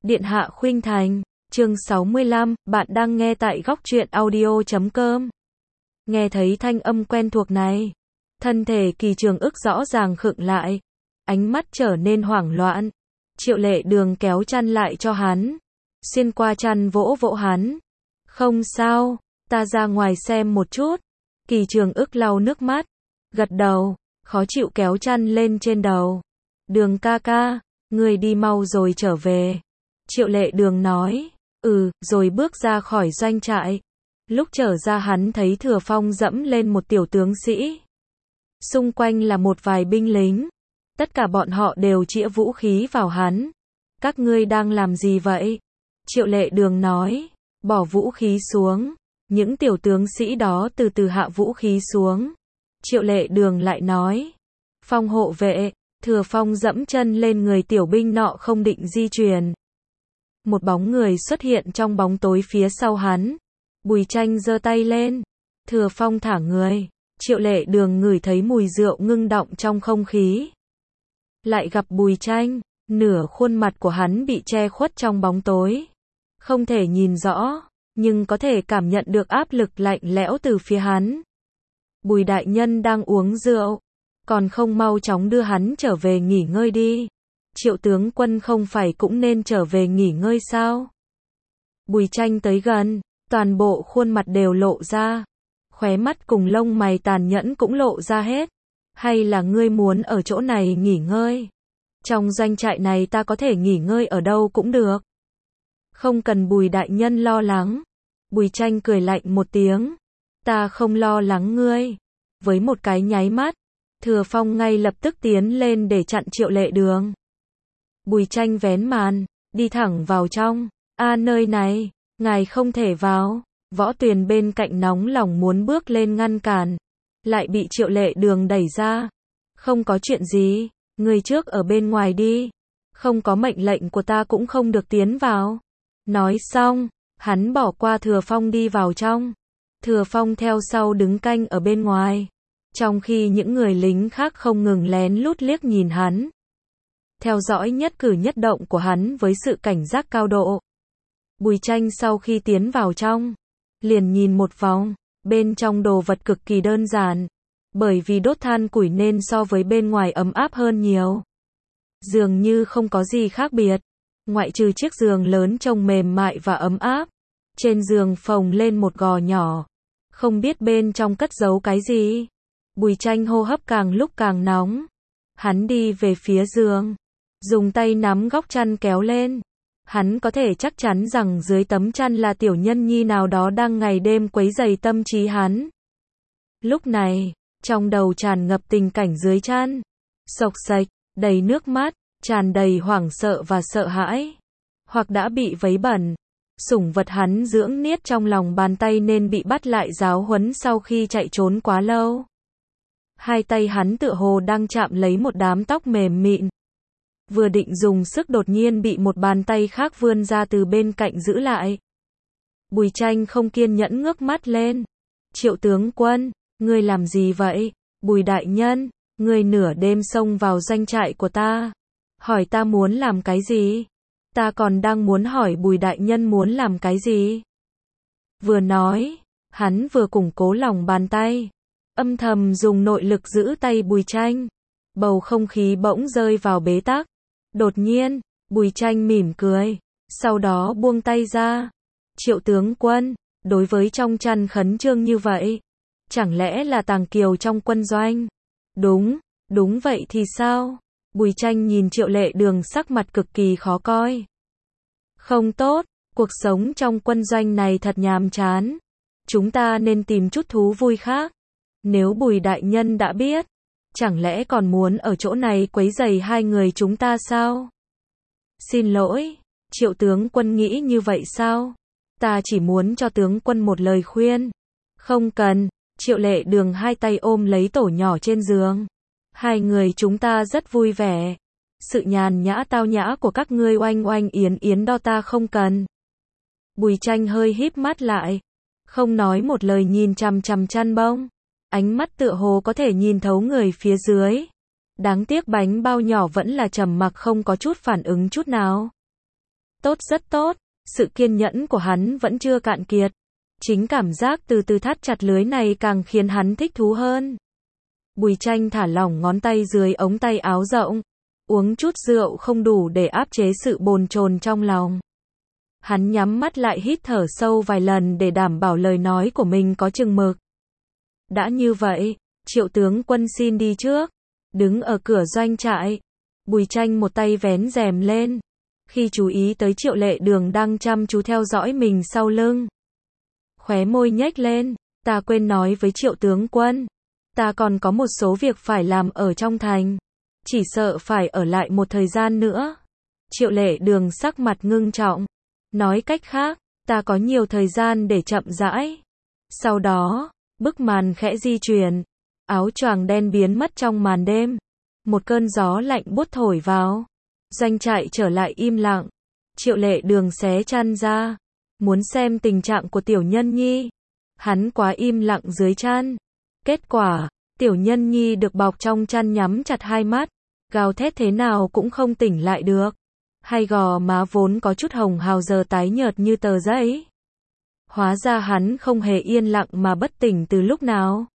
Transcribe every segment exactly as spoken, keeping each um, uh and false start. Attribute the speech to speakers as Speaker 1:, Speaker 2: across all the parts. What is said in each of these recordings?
Speaker 1: Điện hạ khuynh thành, chương sáu mươi lăm, bạn đang nghe tại góc truyện audio chấm com. Nghe thấy thanh âm quen thuộc này, thân thể Kỳ Trường Ức rõ ràng khựng lại, ánh mắt trở nên hoảng loạn. Triệu Lệ Đường kéo chăn lại cho hắn, xuyên qua chăn vỗ vỗ hắn. Không sao, ta ra ngoài xem một chút. Kỳ Trường Ức lau nước mắt, gật đầu, khó chịu kéo chăn lên trên đầu. Đường ca ca, người đi mau rồi trở về. Triệu Lệ Đường nói, ừ, rồi bước ra khỏi doanh trại. Lúc trở ra hắn thấy Thừa Phong dẫm lên một tiểu tướng sĩ. Xung quanh là một vài binh lính. Tất cả bọn họ đều chĩa vũ khí vào hắn. Các ngươi đang làm gì vậy? Triệu Lệ Đường nói, bỏ vũ khí xuống. Những tiểu tướng sĩ đó từ từ hạ vũ khí xuống. Triệu Lệ Đường lại nói, Phong hộ vệ. Thừa Phong dẫm chân lên người tiểu binh nọ không định di chuyển. Một bóng người xuất hiện trong bóng tối phía sau hắn. Bùi Tranh giơ tay lên. Thừa Phong thả người. Triệu Lệ Đường ngửi thấy mùi rượu ngưng đọng trong không khí. Lại gặp Bùi Tranh, nửa khuôn mặt của hắn bị che khuất trong bóng tối. Không thể nhìn rõ, nhưng có thể cảm nhận được áp lực lạnh lẽo từ phía hắn. Bùi đại nhân đang uống rượu, còn không mau chóng đưa hắn trở về nghỉ ngơi đi. Triệu tướng quân không phải cũng nên trở về nghỉ ngơi sao? Bùi Tranh tới gần, toàn bộ khuôn mặt đều lộ ra. Khóe mắt cùng lông mày tàn nhẫn cũng lộ ra hết. Hay là ngươi muốn ở chỗ này nghỉ ngơi? Trong doanh trại này ta có thể nghỉ ngơi ở đâu cũng được. Không cần Bùi đại nhân lo lắng. Bùi Tranh cười lạnh một tiếng. Ta không lo lắng ngươi. Với một cái nháy mắt, Thừa Phong ngay lập tức tiến lên để chặn Triệu Lệ Đường. Bùi Tranh vén màn, đi thẳng vào trong. A nơi này, ngài không thể vào. Võ Tuyền bên cạnh nóng lòng muốn bước lên ngăn cản, lại bị Triệu Lệ Đường đẩy ra. Không có chuyện gì, người trước ở bên ngoài đi. Không có mệnh lệnh của ta cũng không được tiến vào. Nói xong, hắn bỏ qua Thừa Phong đi vào trong. Thừa Phong theo sau đứng canh ở bên ngoài. Trong khi những người lính khác không ngừng lén lút liếc nhìn hắn. Theo dõi nhất cử nhất động của hắn với sự cảnh giác cao độ. Bùi Tranh sau khi tiến vào trong, liền nhìn một vòng, bên trong đồ vật cực kỳ đơn giản. Bởi vì đốt than củi nên so với bên ngoài ấm áp hơn nhiều. Dường như không có gì khác biệt. Ngoại trừ chiếc giường lớn trông mềm mại và ấm áp. Trên giường phồng lên một gò nhỏ. Không biết bên trong cất giấu cái gì. Bùi Tranh hô hấp càng lúc càng nóng. Hắn đi về phía giường. Dùng tay nắm góc chăn kéo lên. Hắn có thể chắc chắn rằng dưới tấm chăn là tiểu nhân nhi nào đó đang ngày đêm quấy rầy tâm trí hắn. Lúc này, trong đầu tràn ngập tình cảnh dưới chăn. Xộc xệch, đầy nước mắt, tràn đầy hoảng sợ và sợ hãi. Hoặc đã bị vấy bẩn. Sủng vật hắn dưỡng niết trong lòng bàn tay nên bị bắt lại giáo huấn sau khi chạy trốn quá lâu. Hai tay hắn tựa hồ đang chạm lấy một đám tóc mềm mịn. Vừa định dùng sức đột nhiên bị một bàn tay khác vươn ra từ bên cạnh giữ lại. Bùi Tranh không kiên nhẫn ngước mắt lên. Triệu tướng quân, ngươi làm gì vậy? Bùi đại nhân, ngươi nửa đêm xông vào doanh trại của ta. Hỏi ta muốn làm cái gì? Ta còn đang muốn hỏi Bùi đại nhân muốn làm cái gì? Vừa nói, hắn vừa củng cố lòng bàn tay. Âm thầm dùng nội lực giữ tay Bùi Tranh. Bầu không khí bỗng rơi vào bế tắc. Đột nhiên, Bùi Tranh mỉm cười. Sau đó buông tay ra. Triệu tướng quân, đối với trong chăn khẩn trương như vậy. Chẳng lẽ là Tàng Kiều trong quân doanh? Đúng, đúng vậy thì sao? Bùi Tranh nhìn Triệu Lệ Đường sắc mặt cực kỳ khó coi. Không tốt, cuộc sống trong quân doanh này thật nhàm chán. Chúng ta nên tìm chút thú vui khác. Nếu Bùi đại nhân đã biết, chẳng lẽ còn muốn ở chỗ này quấy rầy hai người chúng ta sao? Xin lỗi, Triệu tướng quân nghĩ như vậy sao? Ta chỉ muốn cho tướng quân một lời khuyên. Không cần. Triệu Lệ Đường hai tay ôm lấy tổ nhỏ trên giường. Hai người chúng ta rất vui vẻ. Sự nhàn nhã tao nhã của các ngươi oanh oanh yến yến đó ta không cần. Bùi Tranh hơi híp mắt lại. Không nói một lời nhìn chằm chằm chăn bông. Ánh mắt tựa hồ có thể nhìn thấu người phía dưới. Đáng tiếc bánh bao nhỏ vẫn là trầm mặc không có chút phản ứng chút nào. Tốt, rất tốt. Sự kiên nhẫn của hắn vẫn chưa cạn kiệt. Chính cảm giác từ từ thắt chặt lưới này càng khiến hắn thích thú hơn. Bùi Tranh thả lỏng ngón tay dưới ống tay áo rộng. Uống chút rượu không đủ để áp chế sự bồn chồn trong lòng. Hắn nhắm mắt lại hít thở sâu vài lần để đảm bảo lời nói của mình có chừng mực. Đã như vậy, Triệu tướng quân xin đi trước. Đứng ở cửa doanh trại, Bùi Tranh một tay vén rèm lên. Khi chú ý tới Triệu Lệ Đường đang chăm chú theo dõi mình sau lưng. Khóe môi nhếch lên, ta quên nói với Triệu tướng quân. Ta còn có một số việc phải làm ở trong thành. Chỉ sợ phải ở lại một thời gian nữa. Triệu Lệ Đường sắc mặt ngưng trọng. Nói cách khác, ta có nhiều thời gian để chậm rãi. Sau đó, bức màn khẽ di chuyển. Áo choàng đen biến mất trong màn đêm. Một cơn gió lạnh buốt thổi vào. Doanh trại trở lại im lặng. Triệu Lệ Đường xé chăn ra. Muốn xem tình trạng của Tiểu Nhân Nhi. Hắn quá im lặng dưới chăn. Kết quả, Tiểu Nhân Nhi được bọc trong chăn nhắm chặt hai mắt. Gào thét thế nào cũng không tỉnh lại được. Hai gò má vốn có chút hồng hào giờ tái nhợt như tờ giấy. Hóa ra hắn không hề yên lặng mà bất tỉnh từ lúc nào.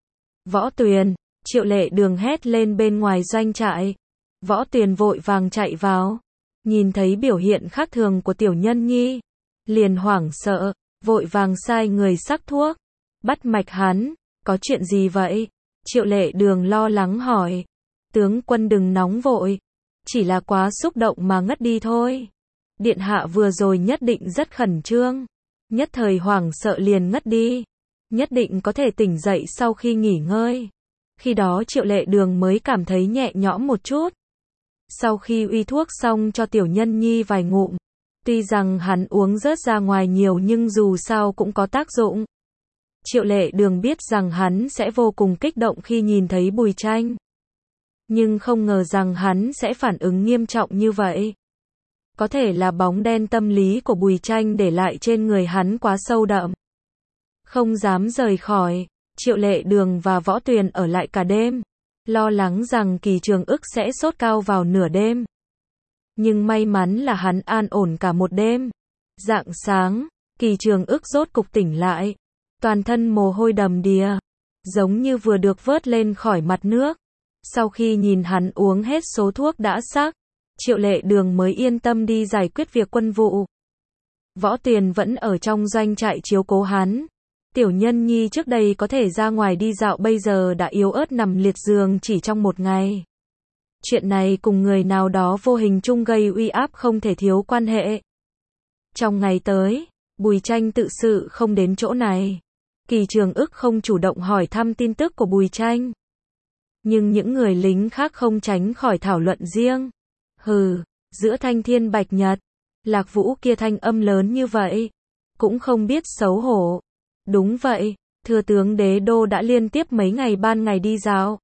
Speaker 1: Võ Tuyền, Triệu Lệ Đường hét lên bên ngoài doanh trại. Võ Tuyền vội vàng chạy vào. Nhìn thấy biểu hiện khác thường của Tiểu Nhân Nhi. Liền hoảng sợ, vội vàng sai người sắc thuốc. Bắt mạch hắn, có chuyện gì vậy? Triệu Lệ Đường lo lắng hỏi. Tướng quân đừng nóng vội. Chỉ là quá xúc động mà ngất đi thôi. Điện hạ vừa rồi nhất định rất khẩn trương. Nhất thời hoảng sợ liền ngất đi. Nhất định có thể tỉnh dậy sau khi nghỉ ngơi. Khi đó Triệu Lệ Đường mới cảm thấy nhẹ nhõm một chút. Sau khi uy thuốc xong cho Tiểu Nhân Nhi vài ngụm. Tuy rằng hắn uống rớt ra ngoài nhiều nhưng dù sao cũng có tác dụng. Triệu Lệ Đường biết rằng hắn sẽ vô cùng kích động khi nhìn thấy Bùi Tranh. Nhưng không ngờ rằng hắn sẽ phản ứng nghiêm trọng như vậy. Có thể là bóng đen tâm lý của Bùi Tranh để lại trên người hắn quá sâu đậm. Không dám rời khỏi, Triệu Lệ Đường và Võ Tuyền ở lại cả đêm. Lo lắng rằng Kỳ Trường Ức sẽ sốt cao vào nửa đêm. Nhưng may mắn là hắn an ổn cả một đêm. Rạng sáng, Kỳ Trường Ức rốt cục tỉnh lại. Toàn thân mồ hôi đầm đìa. Giống như vừa được vớt lên khỏi mặt nước. Sau khi nhìn hắn uống hết số thuốc đã sắc, Triệu Lệ Đường mới yên tâm đi giải quyết việc quân vụ. Võ Tuyền vẫn ở trong doanh trại chiếu cố hắn. Tiểu Nhân Nhi trước đây có thể ra ngoài đi dạo bây giờ đã yếu ớt nằm liệt giường chỉ trong một ngày. Chuyện này cùng người nào đó vô hình chung gây uy áp không thể thiếu quan hệ. Trong ngày tới, Bùi Tranh tự sự không đến chỗ này. Kỳ Trường Ức không chủ động hỏi thăm tin tức của Bùi Tranh. Nhưng những người lính khác không tránh khỏi thảo luận riêng. Hừ, giữa Thanh Thiên Bạch Nhật, Lạc Vũ kia thanh âm lớn như vậy. Cũng không biết xấu hổ. Đúng vậy, thừa tướng Đế Đô đã liên tiếp mấy ngày ban ngày đi dạo.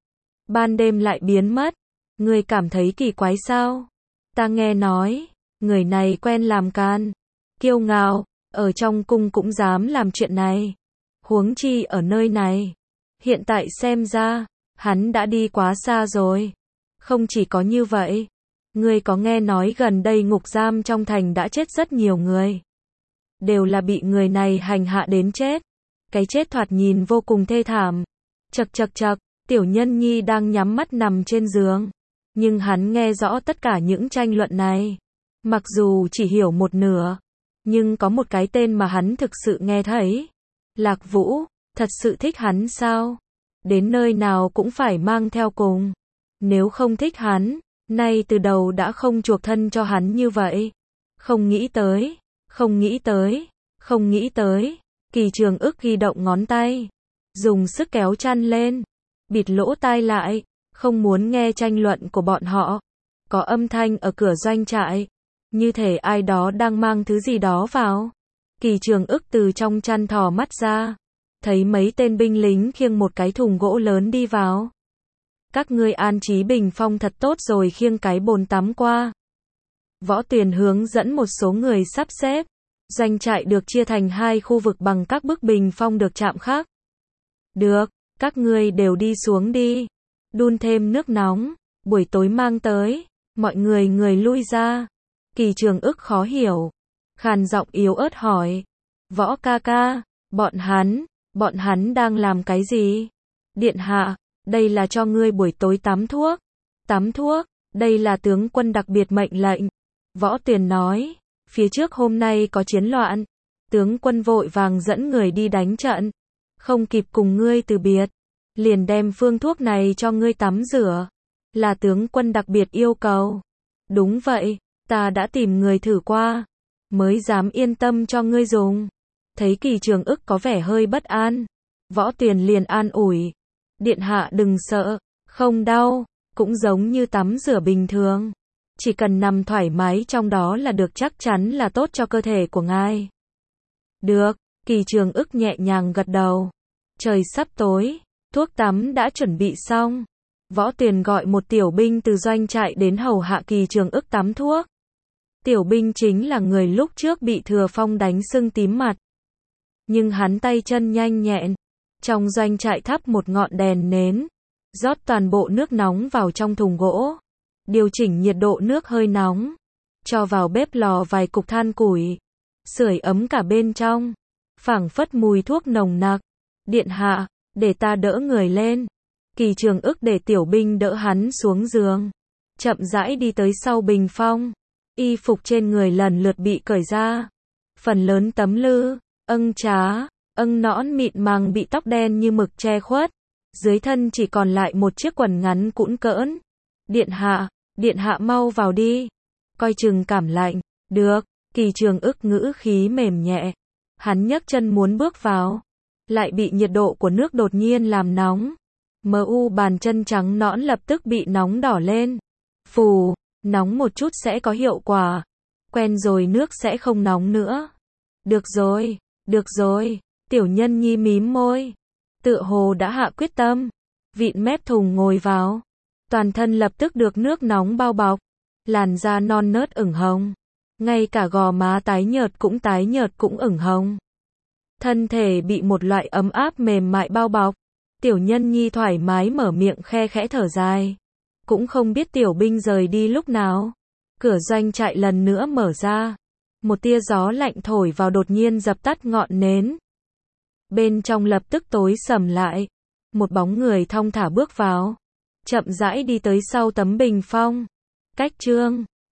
Speaker 1: Ban đêm lại biến mất. Người cảm thấy kỳ quái sao? Ta nghe nói, người này quen làm can. Kiêu ngạo, ở trong cung cũng dám làm chuyện này. Huống chi ở nơi này. Hiện tại xem ra, hắn đã đi quá xa rồi. Không chỉ có như vậy. Ngươi có nghe nói gần đây ngục giam trong thành đã chết rất nhiều người. Đều là bị người này hành hạ đến chết. Cái chết thoạt nhìn vô cùng thê thảm. Chậc chậc chậc, Tiểu Nhân Nhi đang nhắm mắt nằm trên giường. Nhưng hắn nghe rõ tất cả những tranh luận này. Mặc dù chỉ hiểu một nửa. Nhưng có một cái tên mà hắn thực sự nghe thấy. Lạc Vũ, thật sự thích hắn sao? Đến nơi nào cũng phải mang theo cùng. Nếu không thích hắn, nay từ đầu đã không chuộc thân cho hắn như vậy. Không nghĩ tới, không nghĩ tới, không nghĩ tới. Kỳ Trường Ức ghi động ngón tay. Dùng sức kéo chăn lên. Bịt lỗ tai lại. Không muốn nghe tranh luận của bọn họ. Có âm thanh ở cửa doanh trại. Như thể ai đó đang mang thứ gì đó vào. Kỳ Trường Ức từ trong chăn thò mắt ra. Thấy mấy tên binh lính khiêng một cái thùng gỗ lớn đi vào. Các ngươi an trí bình phong thật tốt rồi khiêng cái bồn tắm qua. Võ Tuyền hướng dẫn một số người sắp xếp. Doanh trại được chia thành hai khu vực bằng các bức bình phong được chạm khắc. Được, các ngươi đều đi xuống đi. Đun thêm nước nóng, buổi tối mang tới. Mọi người người lui ra. Kỳ Trường Ức khó hiểu, khàn giọng yếu ớt hỏi. Võ ca ca, bọn hắn, bọn hắn đang làm cái gì? Điện hạ, đây là cho ngươi buổi tối tắm thuốc. Tắm thuốc, đây là tướng quân đặc biệt mệnh lệnh. Võ Tuyền nói, phía trước hôm nay có chiến loạn, tướng quân vội vàng dẫn người đi đánh trận, không kịp cùng ngươi từ biệt, liền đem phương thuốc này cho ngươi tắm rửa, là tướng quân đặc biệt yêu cầu. Đúng vậy, ta đã tìm người thử qua, mới dám yên tâm cho ngươi dùng. Thấy Kỳ Trường Ức có vẻ hơi bất an, Võ Tuyền liền an ủi, điện hạ đừng sợ, không đau, cũng giống như tắm rửa bình thường. Chỉ cần nằm thoải mái trong đó là được, chắc chắn là tốt cho cơ thể của ngài. Được, Kỳ Trường Ức nhẹ nhàng gật đầu. Trời sắp tối, thuốc tắm đã chuẩn bị xong. Võ Tuyền gọi một tiểu binh từ doanh trại đến hầu hạ Kỳ Trường Ức tắm thuốc. Tiểu binh chính là người lúc trước bị Thừa Phong đánh sưng tím mặt. Nhưng hắn tay chân nhanh nhẹn. Trong doanh trại thắp một ngọn đèn nến, rót toàn bộ nước nóng vào trong thùng gỗ, điều chỉnh nhiệt độ nước hơi nóng, cho vào bếp lò vài cục than củi, sưởi ấm cả bên trong, phảng phất mùi thuốc nồng nặc. Điện hạ, để ta đỡ người lên. Kỳ Trường Ức để tiểu binh đỡ hắn xuống giường, chậm rãi đi tới sau bình phong. Y phục trên người lần lượt bị cởi ra, phần lớn tấm lư, âng trá, âng nõn mịn màng bị tóc đen như mực che khuất, dưới thân chỉ còn lại một chiếc quần ngắn cũn cỡn. Điện hạ, điện hạ mau vào đi, coi chừng cảm lạnh. Được, Kỳ Trường Ức ngữ khí mềm nhẹ. Hắn nhấc chân muốn bước vào, lại bị nhiệt độ của nước đột nhiên làm nóng. Mờ u bàn chân trắng nõn lập tức bị nóng đỏ lên. Phù, nóng một chút sẽ có hiệu quả. Quen rồi nước sẽ không nóng nữa. Được rồi, được rồi, tiểu nhân nhi mím môi. Tựa hồ đã hạ quyết tâm. Vịn mép thùng ngồi vào. Toàn thân lập tức được nước nóng bao bọc. Làn da non nớt ửng hồng. Ngay cả gò má tái nhợt cũng tái nhợt cũng ửng hồng. Thân thể bị một loại ấm áp mềm mại bao bọc. Tiểu nhân nhi thoải mái mở miệng khe khẽ thở dài. Cũng không biết tiểu binh rời đi lúc nào. Cửa doanh trại lần nữa mở ra. Một tia gió lạnh thổi vào đột nhiên dập tắt ngọn nến. Bên trong lập tức tối sầm lại. Một bóng người thong thả bước vào. Chậm rãi đi tới sau tấm bình phong. Cách Trương.